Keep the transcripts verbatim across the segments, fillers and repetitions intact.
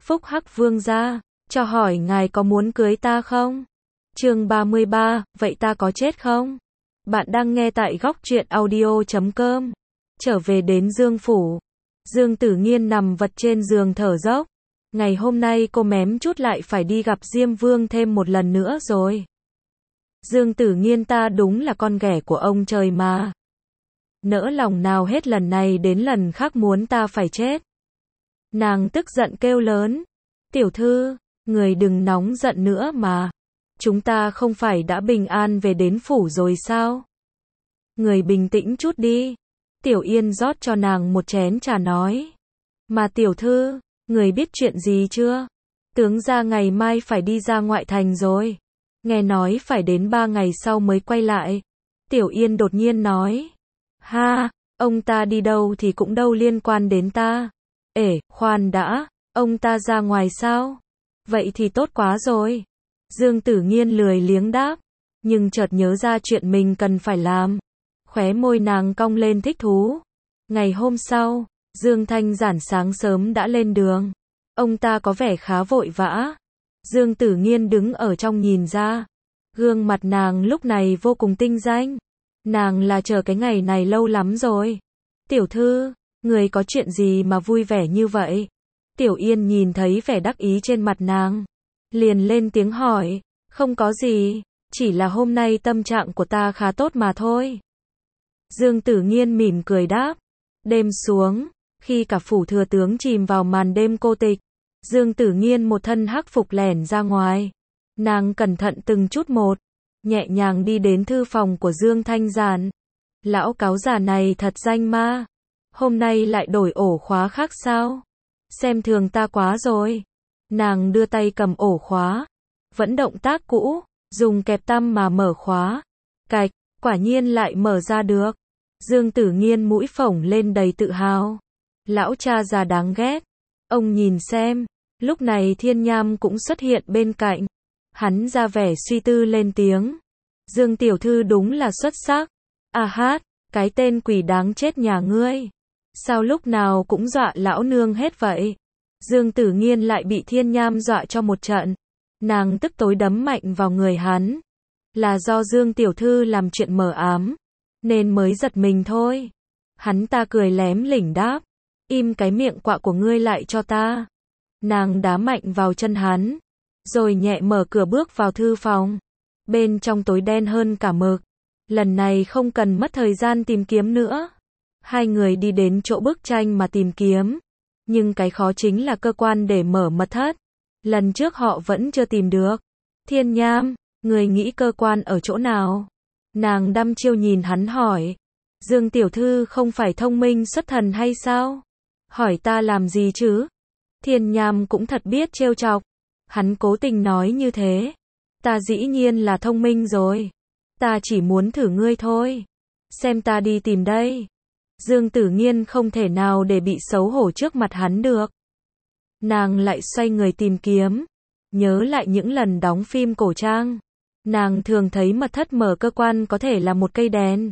Phúc Hắc Vương gia, cho hỏi ngài có muốn cưới ta không? Chương ba mươi ba, vậy ta có chết không? Bạn đang nghe tại góc truyện audio chấm com. Trở về đến Dương phủ. Dương Tử Nghiên nằm vật trên giường thở dốc. Ngày hôm nay cô mém chút lại phải đi gặp Diêm Vương thêm một lần nữa rồi. Dương Tử Nghiên ta đúng là con ghẻ của ông trời mà. Nỡ lòng nào hết lần này đến lần khác muốn ta phải chết. Nàng tức giận kêu lớn. Tiểu thư, người đừng nóng giận nữa mà. Chúng ta không phải đã bình an về đến phủ rồi sao? Người bình tĩnh chút đi. Tiểu Yên rót cho nàng một chén trà nói. Mà tiểu thư, người biết chuyện gì chưa? Tướng gia ngày mai phải đi ra ngoại thành rồi. Nghe nói phải đến ba ngày sau mới quay lại. Tiểu Yên đột nhiên nói. Ha, ông ta đi đâu thì cũng đâu liên quan đến ta. Ể, khoan đã, ông ta ra ngoài sao? Vậy thì tốt quá rồi. Dương Tử Nghiên lười liếng đáp, nhưng chợt nhớ ra chuyện mình cần phải làm. Khóe môi nàng cong lên thích thú. Ngày hôm sau, Dương Thanh Giản sáng sớm đã lên đường. Ông ta có vẻ khá vội vã. Dương Tử Nghiên đứng ở trong nhìn ra. Gương mặt nàng lúc này vô cùng tinh danh. Nàng là chờ cái ngày này lâu lắm rồi. Tiểu thư, người có chuyện gì mà vui vẻ như vậy? Tiểu Yên nhìn thấy vẻ đắc ý trên mặt nàng. Liền lên tiếng hỏi. Không có gì, chỉ là hôm nay tâm trạng của ta khá tốt mà thôi. Dương Tử Nghiên mỉm cười đáp. Đêm xuống, khi cả phủ thừa tướng chìm vào màn đêm cô tịch, Dương Tử Nghiên một thân hắc phục lẻn ra ngoài. Nàng cẩn thận từng chút một, nhẹ nhàng đi đến thư phòng của Dương Thanh Giản. Lão cáo già này thật danh ma. Hôm nay lại đổi ổ khóa khác sao? Xem thường ta quá rồi. Nàng đưa tay cầm ổ khóa. Vẫn động tác cũ, dùng kẹp tăm mà mở khóa. Cạch, quả nhiên lại mở ra được. Dương Tử Nghiên mũi phổng lên đầy tự hào. Lão cha già đáng ghét. Ông nhìn xem. Lúc này Thiên Nham cũng xuất hiện bên cạnh. Hắn ra vẻ suy tư lên tiếng. Dương tiểu thư đúng là xuất sắc. À hát, cái tên quỷ đáng chết nhà ngươi. Sao lúc nào cũng dọa lão nương hết vậy? Dương Tử Nghiên lại bị Thiên Nham dọa cho một trận. Nàng tức tối đấm mạnh vào người hắn. Là do Dương tiểu thư làm chuyện mờ ám, nên mới giật mình thôi. Hắn ta cười lém lỉnh đáp. Im cái miệng quạ của ngươi lại cho ta. Nàng đá mạnh vào chân hắn. Rồi nhẹ mở cửa bước vào thư phòng. Bên trong tối đen hơn cả mực. Lần này không cần mất thời gian tìm kiếm nữa. Hai người đi đến chỗ bức tranh mà tìm kiếm. Nhưng cái khó chính là cơ quan để mở mật thất. Lần trước họ vẫn chưa tìm được. Thiên Nham, người nghĩ cơ quan ở chỗ nào? Nàng đăm chiêu nhìn hắn hỏi. Dương tiểu thư không phải thông minh xuất thần hay sao? Hỏi ta làm gì chứ? Thiên Nham cũng thật biết trêu chọc. Hắn cố tình nói như thế. Ta dĩ nhiên là thông minh rồi. Ta chỉ muốn thử ngươi thôi. Xem ta đi tìm đây. Dương Tử Nghiên không thể nào để bị xấu hổ trước mặt hắn được. Nàng lại xoay người tìm kiếm. Nhớ lại những lần đóng phim cổ trang. Nàng thường thấy mật thất mở cơ quan có thể là một cây đèn.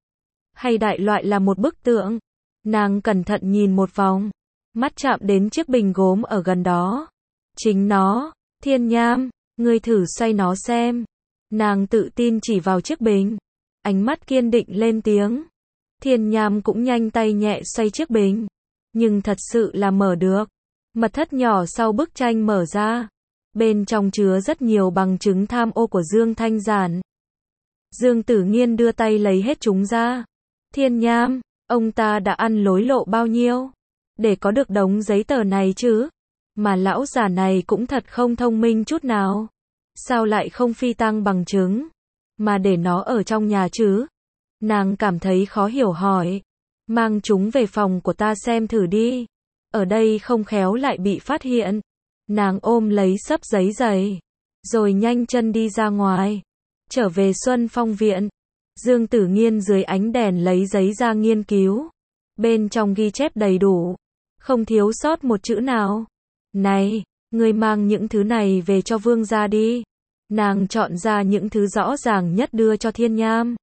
Hay đại loại là một bức tượng. Nàng cẩn thận nhìn một vòng. Mắt chạm đến chiếc bình gốm ở gần đó. Chính nó. Thiên Nham, ngươi thử xoay nó xem. Nàng tự tin chỉ vào chiếc bình. Ánh mắt kiên định lên tiếng. Thiên Nham cũng nhanh tay nhẹ xoay chiếc bình. Nhưng thật sự là mở được. Mật thất nhỏ sau bức tranh mở ra. Bên trong chứa rất nhiều bằng chứng tham ô của Dương Thanh Giản. Dương Tử Nghiên đưa tay lấy hết chúng ra. Thiên Nham, ông ta đã ăn lối lộ bao nhiêu? Để có được đống giấy tờ này chứ? Mà lão già này cũng thật không thông minh chút nào. Sao lại không phi tang bằng chứng? Mà để nó ở trong nhà chứ? Nàng cảm thấy khó hiểu hỏi. Mang chúng về phòng của ta xem thử đi. Ở đây không khéo lại bị phát hiện. Nàng ôm lấy xấp giấy dày. Rồi nhanh chân đi ra ngoài. Trở về Xuân Phong viện. Dương Tử Nghiên dưới ánh đèn lấy giấy ra nghiên cứu. Bên trong ghi chép đầy đủ. Không thiếu sót một chữ nào. Này, ngươi mang những thứ này về cho vương gia đi. Nàng chọn ra những thứ rõ ràng nhất đưa cho Thiên Nham.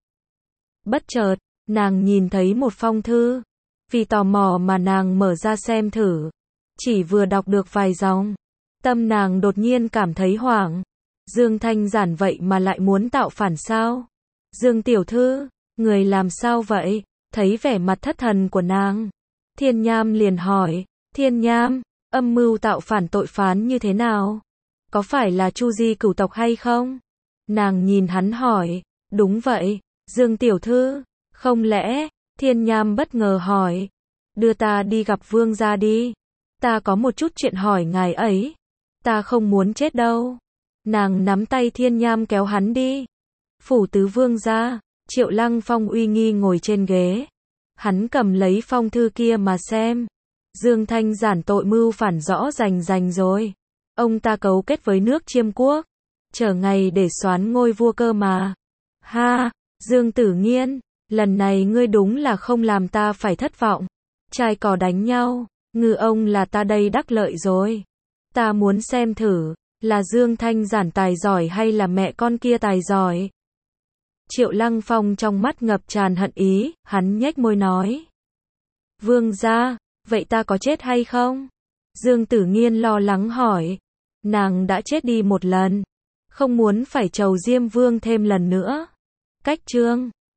Bất chợt, nàng nhìn thấy một phong thư. Vì tò mò mà nàng mở ra xem thử. Chỉ vừa đọc được vài dòng. Tâm nàng đột nhiên cảm thấy hoảng. Dương Thanh Giản vậy mà lại muốn tạo phản sao? Dương tiểu thư, người làm sao vậy? Thấy vẻ mặt thất thần của nàng, Thiên Nham liền hỏi, Thiên Nham, âm mưu tạo phản tội phán như thế nào? Có phải là Chu Di cửu tộc hay không? Nàng nhìn hắn hỏi, đúng vậy, Dương tiểu thư, không lẽ, Thiên Nham bất ngờ hỏi, đưa ta đi gặp vương gia đi, ta có một chút chuyện hỏi ngài ấy, ta không muốn chết đâu. Nàng nắm tay Thiên Nham kéo hắn đi. Phủ tứ vương gia, Triệu Lăng Phong uy nghi ngồi trên ghế. Hắn cầm lấy phong thư kia mà xem. Dương Thanh Giản tội mưu phản rõ rành rành rồi. Ông ta cấu kết với nước Chiêm Quốc, chờ ngày để soán ngôi vua cơ mà. Ha, Dương Tử Nghiên, lần này ngươi đúng là không làm ta phải thất vọng. Trai cò đánh nhau, ngư ông là ta đây đắc lợi rồi. Ta muốn xem thử, là Dương Thanh Giản tài giỏi hay là mẹ con kia tài giỏi. Triệu Lăng Phong trong mắt ngập tràn hận ý, hắn nhếch môi nói. Vương gia, vậy ta có chết hay không? Dương Tử Nghiên lo lắng hỏi. Nàng đã chết đi một lần, không muốn phải trầu Diêm Vương thêm lần nữa. Cách chương